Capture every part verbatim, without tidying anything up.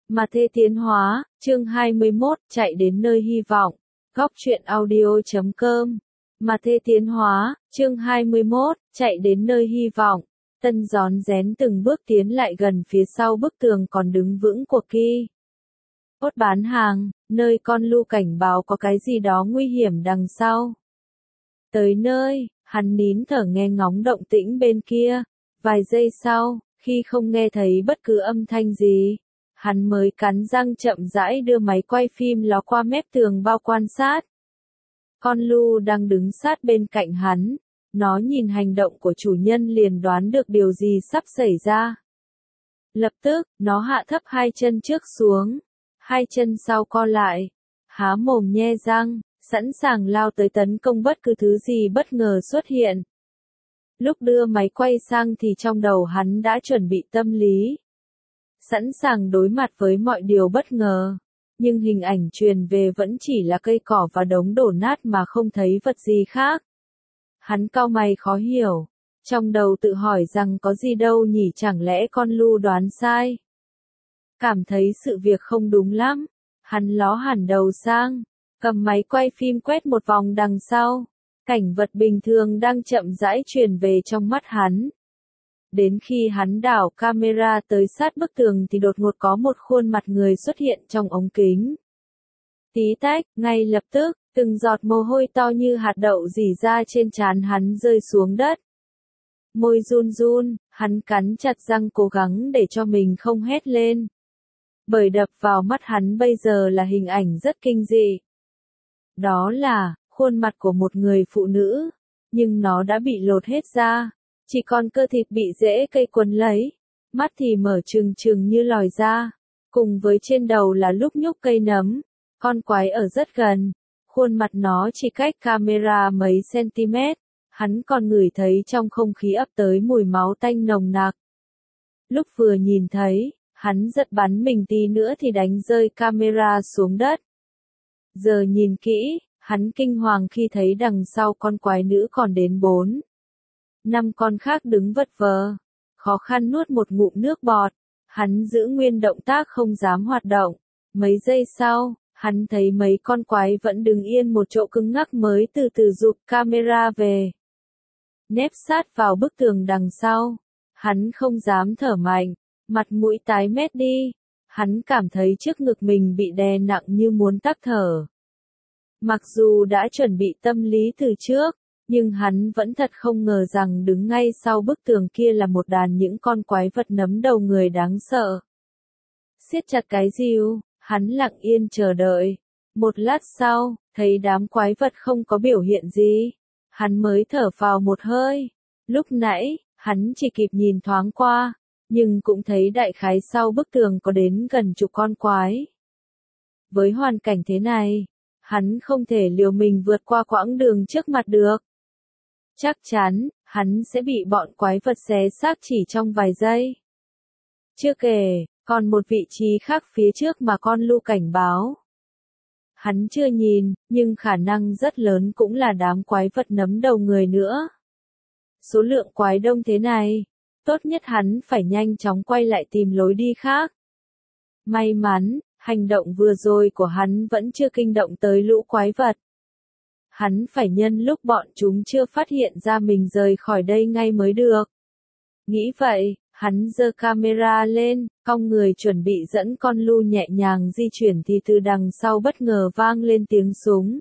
Mà Thê Tiến Hóa, chương hai mươi mốt, chạy đến nơi hy vọng. Góc truyện audio chấm com. Mà Thê Tiến Hóa, chương hai mươi mốt, chạy đến nơi hy vọng. Tân rón rén từng bước tiến lại gần phía sau bức tường còn đứng vững của Ki. Ốt bán hàng, nơi con Lu cảnh báo có cái gì đó nguy hiểm đằng sau. Tới nơi, hắn nín thở nghe ngóng động tĩnh bên kia. Vài giây sau, khi không nghe thấy bất cứ âm thanh gì, hắn mới cắn răng chậm rãi đưa máy quay phim ló qua mép tường bao quan sát. Con Lu đang đứng sát bên cạnh hắn, nó nhìn hành động của chủ nhân liền đoán được điều gì sắp xảy ra. Lập tức, nó hạ thấp hai chân trước xuống, hai chân sau co lại, há mồm nhe răng, sẵn sàng lao tới tấn công bất cứ thứ gì bất ngờ xuất hiện. Lúc đưa máy quay sang thì trong đầu hắn đã chuẩn bị tâm lý. Sẵn sàng đối mặt với mọi điều bất ngờ. Nhưng hình ảnh truyền về vẫn chỉ là cây cỏ và đống đổ nát mà không thấy vật gì khác. Hắn cau mày khó hiểu. Trong đầu tự hỏi rằng có gì đâu nhỉ, chẳng lẽ con Lu đoán sai. Cảm thấy sự việc không đúng lắm. Hắn ló hẳn đầu sang, cầm máy quay phim quét một vòng đằng sau. Cảnh vật bình thường đang chậm rãi truyền về trong mắt hắn. Đến khi hắn đảo camera tới sát bức tường thì đột ngột có một khuôn mặt người xuất hiện trong ống kính. Tí tách, ngay lập tức, từng giọt mồ hôi to như hạt đậu rỉ ra trên trán hắn rơi xuống đất. Môi run run, hắn cắn chặt răng cố gắng để cho mình không hét lên. Bởi đập vào mắt hắn bây giờ là hình ảnh rất kinh dị. Đó là khuôn mặt của một người phụ nữ, nhưng nó đã bị lột hết ra, chỉ còn cơ thịt bị rễ cây quấn lấy, mắt thì mở trừng trừng như lòi ra, cùng với trên đầu là lúc nhúc cây nấm, con quái ở rất gần, khuôn mặt nó chỉ cách camera mấy cm, hắn còn ngửi thấy trong không khí ập tới mùi máu tanh nồng nặc. Lúc vừa nhìn thấy, hắn giật bắn mình tí nữa thì đánh rơi camera xuống đất. Giờ nhìn kỹ, hắn kinh hoàng khi thấy đằng sau con quái nữ còn đến bốn, năm con khác đứng vật vờ, khó khăn nuốt một ngụm nước bọt, hắn giữ nguyên động tác không dám hoạt động. Mấy giây sau, hắn thấy mấy con quái vẫn đứng yên một chỗ cứng ngắc mới từ từ rụt camera về. Nép sát vào bức tường đằng sau, hắn không dám thở mạnh, mặt mũi tái mét đi, hắn cảm thấy trước ngực mình bị đè nặng như muốn tắc thở. Mặc dù đã chuẩn bị tâm lý từ trước, nhưng hắn vẫn thật không ngờ rằng đứng ngay sau bức tường kia là một đàn những con quái vật nấm đầu người đáng sợ. Siết chặt cái dìu, hắn lặng yên chờ đợi. Một lát sau, thấy đám quái vật không có biểu hiện gì, hắn mới thở phào một hơi. Lúc nãy, hắn chỉ kịp nhìn thoáng qua, nhưng cũng thấy đại khái sau bức tường có đến gần chục con quái. Với hoàn cảnh thế này, hắn không thể liều mình vượt qua quãng đường trước mặt được. Chắc chắn, hắn sẽ bị bọn quái vật xé xác chỉ trong vài giây. Chưa kể, còn một vị trí khác phía trước mà con Lu cảnh báo. Hắn chưa nhìn, nhưng khả năng rất lớn cũng là đám quái vật nấm đầu người nữa. Số lượng quái đông thế này, tốt nhất hắn phải nhanh chóng quay lại tìm lối đi khác. May mắn, hành động vừa rồi của hắn vẫn chưa kinh động tới lũ quái vật. Hắn phải nhân lúc bọn chúng chưa phát hiện ra mình rời khỏi đây ngay mới được. Nghĩ vậy, hắn giơ camera lên, cong người chuẩn bị dẫn con Lu nhẹ nhàng di chuyển thì từ đằng sau bất ngờ vang lên tiếng súng.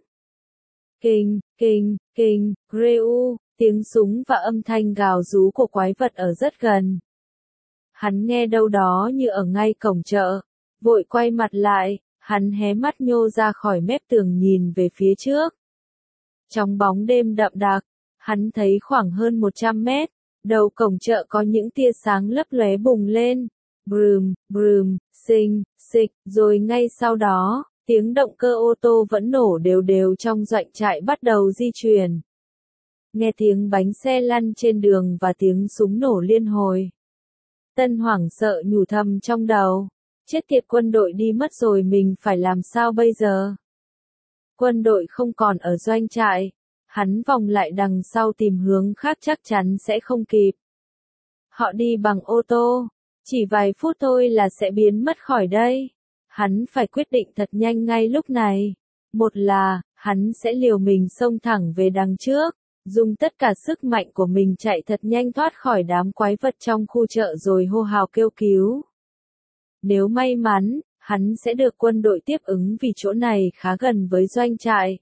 Kinh, kinh, kinh, reu, tiếng súng và âm thanh gào rú của quái vật ở rất gần. Hắn nghe đâu đó như ở ngay cổng chợ. Vội quay mặt lại, hắn hé mắt nhô ra khỏi mép tường nhìn về phía trước. Trong bóng đêm đậm đặc, hắn thấy khoảng hơn một trăm mét, đầu cổng chợ có những tia sáng lấp lóe bùng lên. Brùm, brùm, xinh, xịch, rồi ngay sau đó, tiếng động cơ ô tô vẫn nổ đều đều trong doanh trại bắt đầu di chuyển. Nghe tiếng bánh xe lăn trên đường và tiếng súng nổ liên hồi. Tân hoảng sợ nhủ thầm trong đầu. Chết tiệt, quân đội đi mất rồi, mình phải làm sao bây giờ? Quân đội không còn ở doanh trại. Hắn vòng lại đằng sau tìm hướng khác chắc chắn sẽ không kịp. Họ đi bằng ô tô. Chỉ vài phút thôi là sẽ biến mất khỏi đây. Hắn phải quyết định thật nhanh ngay lúc này. Một là, hắn sẽ liều mình xông thẳng về đằng trước, dùng tất cả sức mạnh của mình chạy thật nhanh thoát khỏi đám quái vật trong khu chợ rồi hô hào kêu cứu. Nếu may mắn, hắn sẽ được quân đội tiếp ứng vì chỗ này khá gần với doanh trại.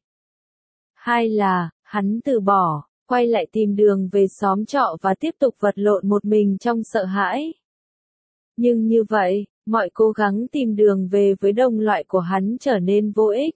Hai là, hắn từ bỏ, quay lại tìm đường về xóm trọ và tiếp tục vật lộn một mình trong sợ hãi. Nhưng như vậy, mọi cố gắng tìm đường về với đồng loại của hắn trở nên vô ích.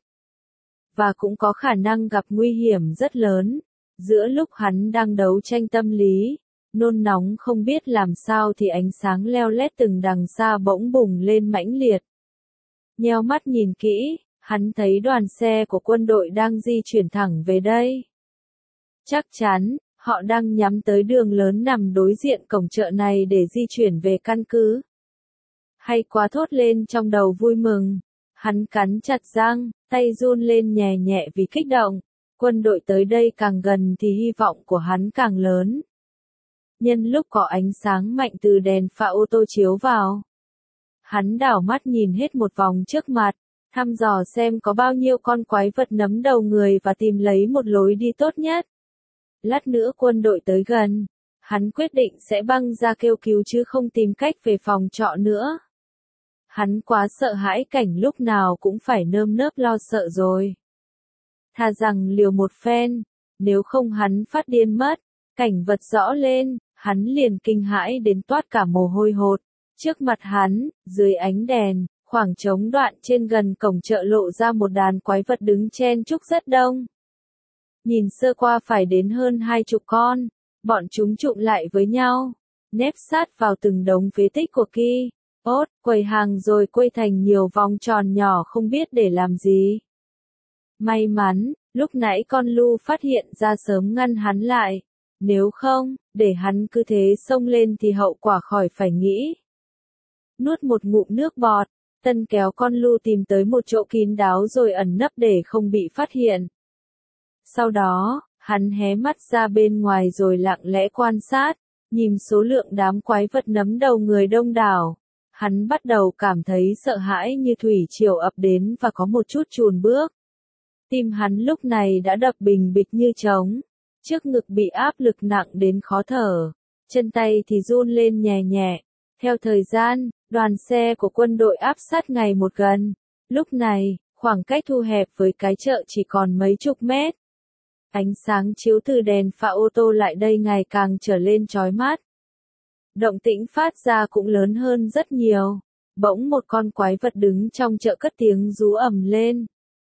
Và cũng có khả năng gặp nguy hiểm rất lớn. Giữa lúc hắn đang đấu tranh tâm lý, nôn nóng không biết làm sao thì ánh sáng leo lét từng đằng xa bỗng bùng lên mãnh liệt. Nheo mắt nhìn kỹ, hắn thấy đoàn xe của quân đội đang di chuyển thẳng về đây. Chắc chắn, họ đang nhắm tới đường lớn nằm đối diện cổng chợ này để di chuyển về căn cứ. Hay quá, thốt lên trong đầu vui mừng. Hắn cắn chặt răng, tay run lên nhẹ nhẹ vì kích động. Quân đội tới đây càng gần thì hy vọng của hắn càng lớn. Nhân lúc có ánh sáng mạnh từ đèn pha ô tô chiếu vào, hắn đảo mắt nhìn hết một vòng trước mặt, thăm dò xem có bao nhiêu con quái vật nấm đầu người và tìm lấy một lối đi tốt nhất. Lát nữa quân đội tới gần, hắn quyết định sẽ băng ra kêu cứu chứ không tìm cách về phòng trọ nữa. Hắn quá sợ hãi cảnh lúc nào cũng phải nơm nớp lo sợ rồi. Thà rằng liều một phen, nếu không hắn phát điên mất. Cảnh vật rõ lên, hắn liền kinh hãi đến toát cả mồ hôi hột. Trước mặt hắn, dưới ánh đèn, khoảng trống đoạn trên gần cổng chợ lộ ra một đàn quái vật đứng chen chúc rất đông. Nhìn sơ qua phải đến hơn hai chục con, bọn chúng trụm lại với nhau, nép sát vào từng đống phế tích của Ki, ốt, quầy hàng rồi quây thành nhiều vòng tròn nhỏ không biết để làm gì. May mắn, lúc nãy con Lu phát hiện ra sớm ngăn hắn lại. Nếu không, để hắn cứ thế xông lên thì hậu quả khỏi phải nghĩ. Nuốt một ngụm nước bọt, Tân kéo con Lu tìm tới một chỗ kín đáo rồi ẩn nấp để không bị phát hiện. Sau đó, hắn hé mắt ra bên ngoài rồi lặng lẽ quan sát, nhìn số lượng đám quái vật nấm đầu người đông đảo. Hắn bắt đầu cảm thấy sợ hãi như thủy triều ập đến và có một chút chùn bước. Tim hắn lúc này đã đập bình bịch như trống. Trước ngực bị áp lực nặng đến khó thở, chân tay thì run lên nhẹ nhẹ. Theo thời gian, đoàn xe của quân đội áp sát ngày một gần. Lúc này, khoảng cách thu hẹp với cái chợ chỉ còn mấy chục mét. Ánh sáng chiếu từ đèn pha ô tô lại đây ngày càng trở lên chói mắt. Động tĩnh phát ra cũng lớn hơn rất nhiều. Bỗng một con quái vật đứng trong chợ cất tiếng rú ầm lên.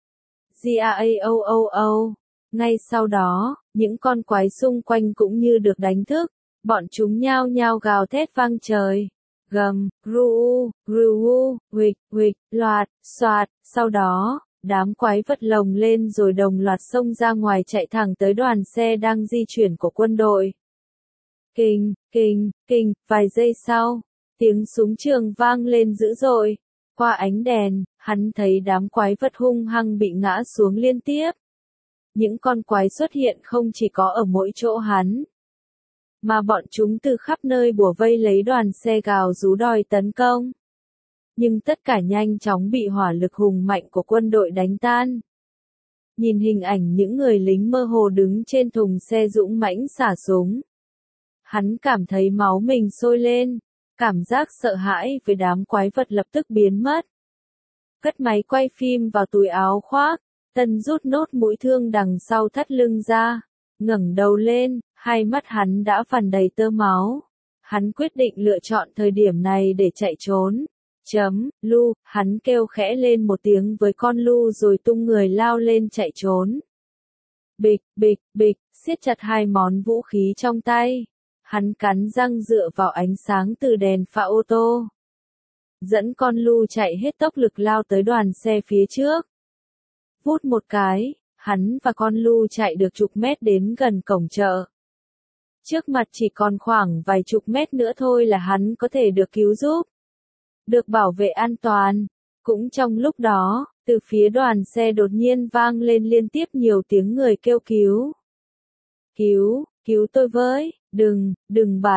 Gao. Ngay sau đó, những con quái xung quanh cũng như được đánh thức, bọn chúng nhao nhao gào thét vang trời. Gầm, ru, ru, huỵch, huỵch, loạt, xoạt, sau đó, đám quái vật lồng lên rồi đồng loạt xông ra ngoài chạy thẳng tới đoàn xe đang di chuyển của quân đội. Kinh, kinh, kinh, vài giây sau, tiếng súng trường vang lên dữ dội. Qua ánh đèn, hắn thấy đám quái vật hung hăng bị ngã xuống liên tiếp. Những con quái xuất hiện không chỉ có ở mỗi chỗ hắn, mà bọn chúng từ khắp nơi bủa vây lấy đoàn xe gào rú đòi tấn công. Nhưng tất cả nhanh chóng bị hỏa lực hùng mạnh của quân đội đánh tan. Nhìn hình ảnh những người lính mơ hồ đứng trên thùng xe dũng mãnh xả súng, hắn cảm thấy máu mình sôi lên, cảm giác sợ hãi với đám quái vật lập tức biến mất. Cất máy quay phim vào túi áo khoác, Tân rút nốt mũi thương đằng sau thắt lưng ra, ngẩng đầu lên, hai mắt hắn đã phàn đầy tơ máu. Hắn quyết định lựa chọn thời điểm này để chạy trốn. Chấm, Lu, hắn kêu khẽ lên một tiếng với con Lu rồi tung người lao lên chạy trốn. Bịch, bịch, bịch, siết chặt hai món vũ khí trong tay. Hắn cắn răng dựa vào ánh sáng từ đèn pha ô tô. Dẫn con Lu chạy hết tốc lực lao tới đoàn xe phía trước. Vút một cái, hắn và con Lu chạy được chục mét đến gần cổng chợ. Trước mặt chỉ còn khoảng vài chục mét nữa thôi là hắn có thể được cứu giúp, được bảo vệ an toàn. Cũng trong lúc đó, từ phía đoàn xe đột nhiên vang lên liên tiếp nhiều tiếng người kêu cứu. Cứu, cứu tôi với, đừng, đừng bắn,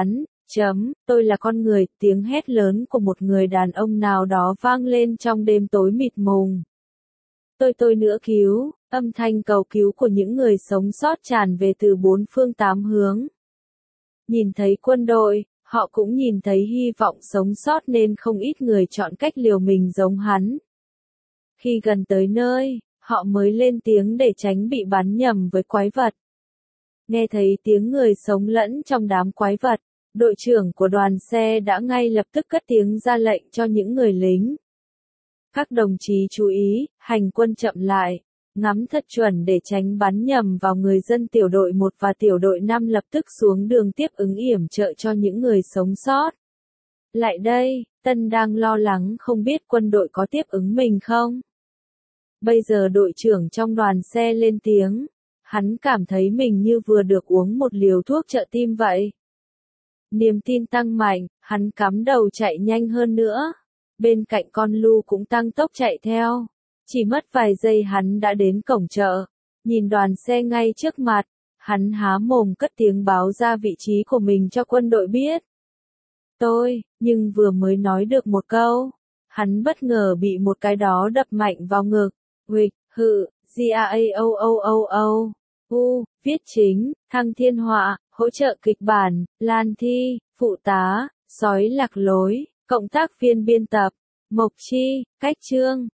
Chấm, tôi là con người, tiếng hét lớn của một người đàn ông nào đó vang lên trong đêm tối mịt mùng. Tôi tôi nữa cứu, âm thanh cầu cứu của những người sống sót tràn về từ bốn phương tám hướng. Nhìn thấy quân đội, họ cũng nhìn thấy hy vọng sống sót nên không ít người chọn cách liều mình giống hắn. Khi gần tới nơi, họ mới lên tiếng để tránh bị bắn nhầm với quái vật. Nghe thấy tiếng người sống lẫn trong đám quái vật, đội trưởng của đoàn xe đã ngay lập tức cất tiếng ra lệnh cho những người lính. Các đồng chí chú ý, hành quân chậm lại, ngắm thật chuẩn để tránh bắn nhầm vào người dân. Tiểu đội một và tiểu đội năm lập tức xuống đường tiếp ứng yểm trợ cho những người sống sót. Lại đây, Tân đang lo lắng không biết quân đội có tiếp ứng mình không. Bây giờ đội trưởng trong đoàn xe lên tiếng, hắn cảm thấy mình như vừa được uống một liều thuốc trợ tim vậy. Niềm tin tăng mạnh, hắn cắm đầu chạy nhanh hơn nữa. Bên cạnh con Lu cũng tăng tốc chạy theo. Chỉ mất vài giây hắn đã đến cổng chợ. Nhìn đoàn xe ngay trước mặt, hắn há mồm cất tiếng báo ra vị trí của mình cho quân đội biết. Tôi, nhưng vừa mới nói được một câu, hắn bất ngờ bị một cái đó đập mạnh vào ngực. Huỵch, hự, G A A O O O O. U, viết chính, Thăng Thiên Họa, hỗ trợ kịch bản, Lan Thi, phụ tá, sói lạc lối, cộng tác viên biên tập, Mộc Chi, cách chương.